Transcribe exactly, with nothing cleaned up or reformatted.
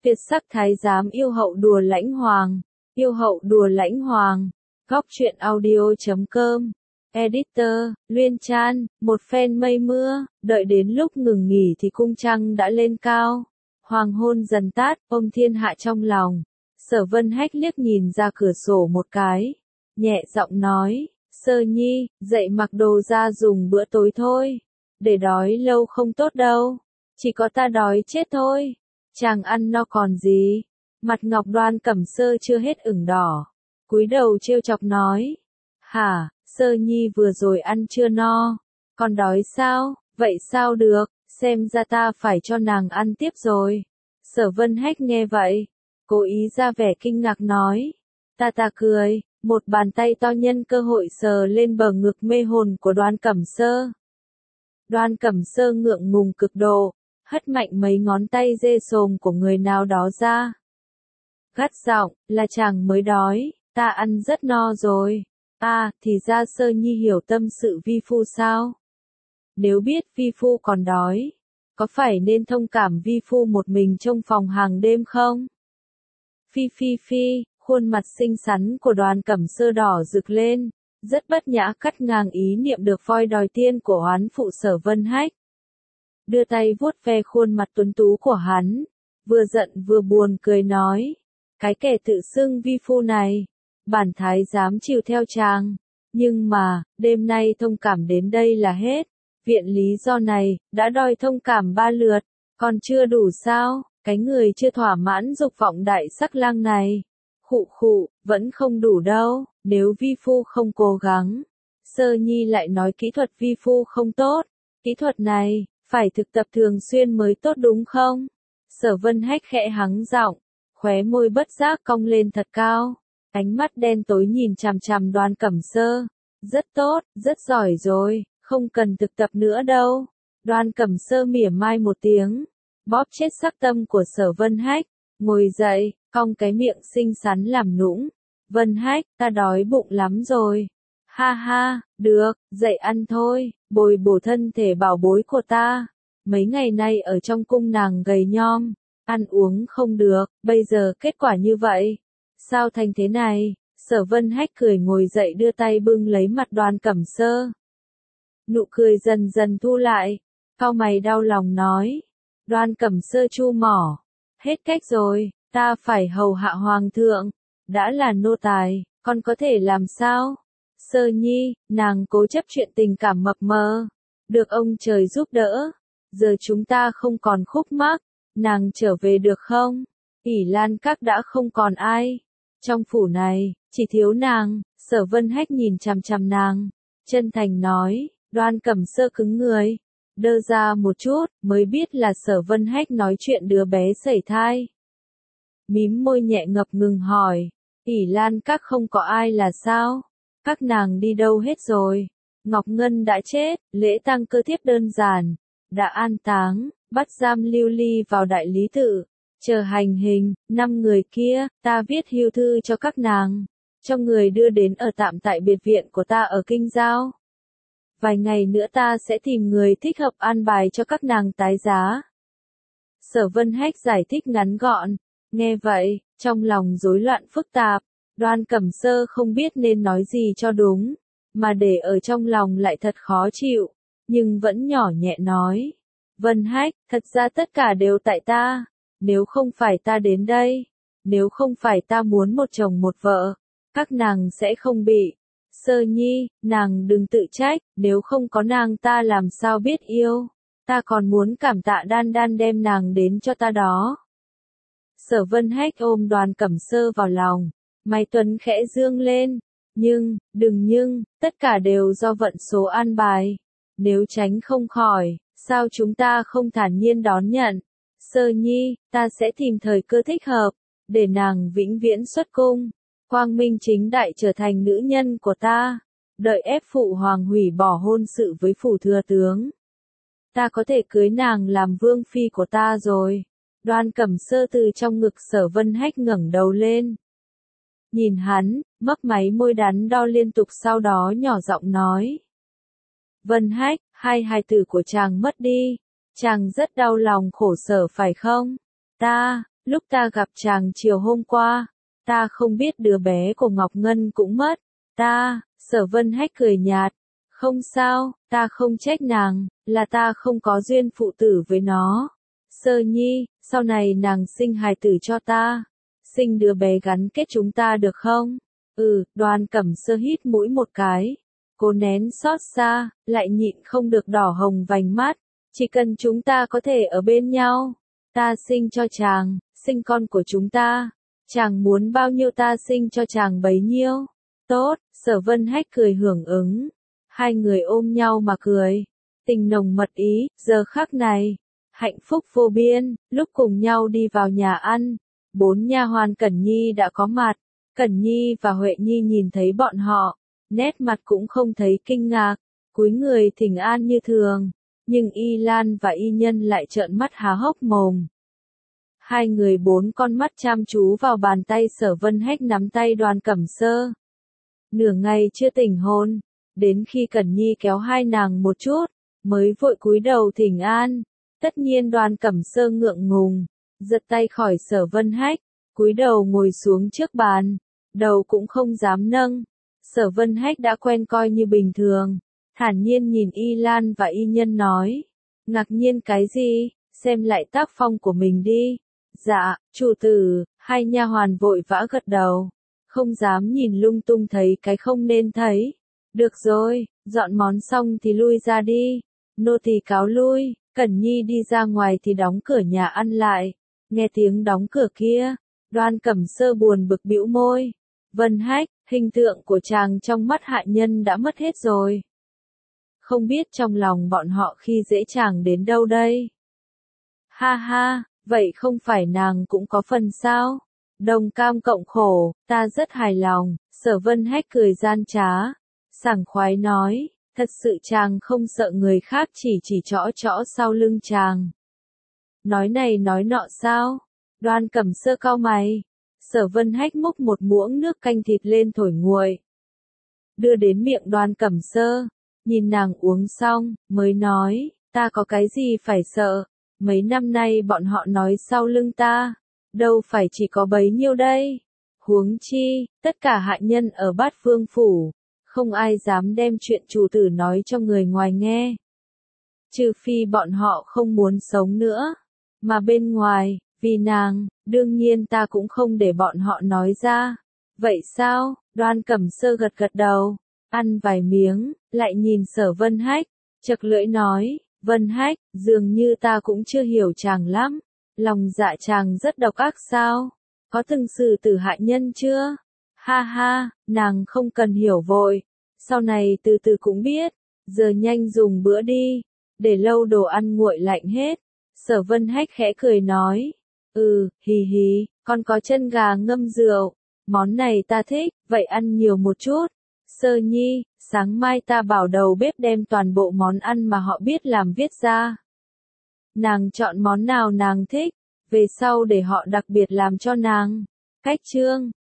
Tuyệt sắc thái giám yêu hậu đùa lãnh hoàng, yêu hậu đùa lãnh hoàng, góc truyện audio chấm com, editor, Luyên Chan, một phen mây mưa, đợi đến lúc ngừng nghỉ thì cung trăng đã lên cao, hoàng hôn dần tát, ôm thiên hạ trong lòng. Sở Vân Hách liếc nhìn ra cửa sổ một cái, nhẹ giọng nói, Sơ Nhi, dậy mặc đồ ra dùng bữa tối thôi, để đói lâu không tốt đâu, chỉ có ta đói chết thôi. Chàng ăn no còn gì? Mặt Ngọc Đoan Cẩm Sơ chưa hết ửng đỏ, cúi đầu trêu chọc nói, hả, Sơ Nhi vừa rồi ăn chưa no, còn đói sao? Vậy sao được, xem ra ta phải cho nàng ăn tiếp rồi. Sở Vân Hách nghe vậy, cố ý ra vẻ kinh ngạc nói, ta ta cười, một bàn tay to nhân cơ hội sờ lên bờ ngực mê hồn của Đoan Cẩm Sơ. Đoan Cẩm Sơ ngượng ngùng cực độ, hất mạnh mấy ngón tay dê xồm của người nào đó ra. Gắt giọng, là chàng mới đói, ta ăn rất no rồi. À, thì ra Sơ Nhi hiểu tâm sự vi phu sao? Nếu biết vi phu còn đói, có phải nên thông cảm vi phu một mình trong phòng hàng đêm không? Phi phi phi, khuôn mặt xinh xắn của Đoan Cẩm Sơ đỏ rực lên, rất bất nhã cắt ngang ý niệm được voi đòi tiên của oán phụ Sở Vân Hách. Đưa tay vuốt ve khuôn mặt tuấn tú của hắn, vừa giận vừa buồn cười nói, cái kẻ tự xưng vi phu này, bản thái dám chịu theo chàng, nhưng mà, đêm nay thông cảm đến đây là hết, viện lý do này, đã đòi thông cảm ba lượt, còn chưa đủ sao, cái người chưa thỏa mãn dục vọng đại sắc lang này, khụ khụ, vẫn không đủ đâu, nếu vi phu không cố gắng, Sơ Nhi lại nói kỹ thuật vi phu không tốt, kỹ thuật này, phải thực tập thường xuyên mới tốt đúng không? Sở Vân Hách khẽ hắng giọng, khóe môi bất giác cong lên thật cao, ánh mắt đen tối nhìn chằm chằm Đoan Cẩm Sơ, rất tốt, rất giỏi rồi, không cần thực tập nữa đâu. Đoan Cẩm Sơ mỉa mai một tiếng, bóp chết sắc tâm của Sở Vân Hách, ngồi dậy, cong cái miệng xinh xắn làm nũng, Vân Hách, ta đói bụng lắm rồi. Ha ha, được, dậy ăn thôi, bồi bổ thân thể bảo bối của ta. Mấy ngày nay ở trong cung nàng gầy nhom, ăn uống không được, bây giờ kết quả như vậy. Sao thành thế này? Sở Vân Hách cười ngồi dậy đưa tay bưng lấy mặt Đoan Cẩm Sơ. Nụ cười dần dần thu lại, cau mày đau lòng nói. Đoan Cẩm Sơ chu mỏ, hết cách rồi, ta phải hầu hạ hoàng thượng, đã là nô tài, còn có thể làm sao? Sơ Nhi, nàng cố chấp chuyện tình cảm mập mờ, được ông trời giúp đỡ, giờ chúng ta không còn khúc mắc, nàng trở về được không? Ỷ Lan Các đã không còn ai, trong phủ này, chỉ thiếu nàng. Sở Vân Hách nhìn chằm chằm nàng, chân thành nói. Đoan Cẩm Sơ cứng người, đơ ra một chút, mới biết là Sở Vân Hách nói chuyện đứa bé sẩy thai. Mím môi nhẹ ngập ngừng hỏi, Ỷ Lan Các không có ai là sao? Các nàng đi đâu hết rồi? Ngọc Ngân đã chết, lễ tang cơ thiếp đơn giản, đã an táng, bắt giam Lưu Ly vào đại lý tự, chờ hành hình. Năm người kia, ta viết hưu thư cho các nàng, cho người đưa đến ở tạm tại biệt viện của ta ở Kinh Giao. Vài ngày nữa ta sẽ tìm người thích hợp an bài cho các nàng tái giá. Sở Vân Hách giải thích ngắn gọn, nghe vậy, trong lòng rối loạn phức tạp, Đoan Cẩm Sơ không biết nên nói gì cho đúng, mà để ở trong lòng lại thật khó chịu, nhưng vẫn nhỏ nhẹ nói. Vân Hách, thật ra tất cả đều tại ta, nếu không phải ta đến đây, nếu không phải ta muốn một chồng một vợ, các nàng sẽ không bị. Sơ Nhi, nàng đừng tự trách, nếu không có nàng ta làm sao biết yêu, ta còn muốn cảm tạ Đan Đan đem nàng đến cho ta đó. Sở Vân Hách ôm Đoan Cẩm Sơ vào lòng, mày tuấn khẽ dương lên, nhưng, đừng nhưng, tất cả đều do vận số an bài, nếu tránh không khỏi, sao chúng ta không thản nhiên đón nhận. Sơ Nhi, ta sẽ tìm thời cơ thích hợp, để nàng vĩnh viễn xuất cung, quang minh chính đại trở thành nữ nhân của ta, đợi ép phụ hoàng hủy bỏ hôn sự với phủ thừa tướng. Ta có thể cưới nàng làm vương phi của ta rồi. Đoan Cẩm Sơ từ trong ngực Sở Vân Hách ngẩng đầu lên. Nhìn hắn, mấp máy môi đắn đo liên tục sau đó nhỏ giọng nói. Vân Hách, hai hài tử của chàng mất đi, chàng rất đau lòng khổ sở phải không? Ta, lúc ta gặp chàng chiều hôm qua, ta không biết đứa bé của Ngọc Ngân cũng mất. Ta, Sở Vân Hách cười nhạt, không sao, ta không trách nàng, là ta không có duyên phụ tử với nó. Sơ Nhi, sau này nàng sinh hài tử cho ta, sinh đứa bé gắn kết chúng ta được không? Ừ, Đoàn Cẩm Sơ hít mũi một cái, cố nén xót xa, lại nhịn không được đỏ hồng vành mắt, chỉ cần chúng ta có thể ở bên nhau, ta sinh cho chàng, sinh con của chúng ta, chàng muốn bao nhiêu ta sinh cho chàng bấy nhiêu. Tốt, Sở Vân Hách cười hưởng ứng, hai người ôm nhau mà cười, tình nồng mật ý, giờ khắc này, hạnh phúc vô biên, lúc cùng nhau đi vào nhà ăn, bốn nha hoàn Cẩn Nhi đã có mặt, Cẩn Nhi và Huệ Nhi nhìn thấy bọn họ, nét mặt cũng không thấy kinh ngạc, cúi người thỉnh an như thường, nhưng Y Lan và Y Nhân lại trợn mắt há hốc mồm. Hai người bốn con mắt chăm chú vào bàn tay Sở Vân Hách nắm tay Đoàn Cẩm Sơ. Nửa ngày chưa tỉnh hồn, đến khi Cẩn Nhi kéo hai nàng một chút, mới vội cúi đầu thỉnh an. Tất nhiên Đoàn Cẩm Sơ ngượng ngùng, giật tay khỏi Sở Vân Hách, cúi đầu ngồi xuống trước bàn, đầu cũng không dám nâng. Sở Vân Hách đã quen coi như bình thường, thản nhiên nhìn Y Lan và Y Nhân nói, ngạc nhiên cái gì, xem lại tác phong của mình đi. Dạ, chủ tử, hai nha hoàn vội vã gật đầu, không dám nhìn lung tung thấy cái không nên thấy. Được rồi, dọn món xong thì lui ra đi, nô tỳ cáo lui. Cẩn Nhi đi ra ngoài thì đóng cửa nhà ăn lại, nghe tiếng đóng cửa kia, Đoan Cẩm Sơ buồn bực bĩu môi. Vân Hách, hình tượng của chàng trong mắt hạ nhân đã mất hết rồi. Không biết trong lòng bọn họ khi dễ chàng đến đâu đây. Ha ha, vậy không phải nàng cũng có phần sao? Đồng cam cộng khổ, ta rất hài lòng, Sở Vân Hách cười gian trá, sảng khoái nói. Thật sự chàng không sợ người khác chỉ chỉ trõ trõ sau lưng chàng. Nói này nói nọ sao? Đoan Cẩm Sơ cau mày. Sở Vân Hách múc một muỗng nước canh thịt lên thổi nguội, đưa đến miệng Đoan Cẩm Sơ, nhìn nàng uống xong, mới nói, ta có cái gì phải sợ, mấy năm nay bọn họ nói sau lưng ta, đâu phải chỉ có bấy nhiêu đây. Huống chi, tất cả hạ nhân ở Bát Phương Phủ, không ai dám đem chuyện chủ tử nói cho người ngoài nghe. Trừ phi bọn họ không muốn sống nữa. Mà bên ngoài, vì nàng, đương nhiên ta cũng không để bọn họ nói ra. Vậy sao? Đoan Cẩm Sơ gật gật đầu, ăn vài miếng, lại nhìn Sở Vân Hách, chật lưỡi nói, Vân Hách, dường như ta cũng chưa hiểu chàng lắm. Lòng dạ chàng rất độc ác sao? Có từng xử tử hại nhân chưa? Ha ha, nàng không cần hiểu vội, sau này từ từ cũng biết, giờ nhanh dùng bữa đi, để lâu đồ ăn nguội lạnh hết. Sở Vân Hách khẽ cười nói, ừ, hì hì, con có chân gà ngâm rượu, món này ta thích, vậy ăn nhiều một chút. Sơ Nhi, sáng mai ta bảo đầu bếp đem toàn bộ món ăn mà họ biết làm viết ra. Nàng chọn món nào nàng thích, về sau để họ đặc biệt làm cho nàng. Cách chương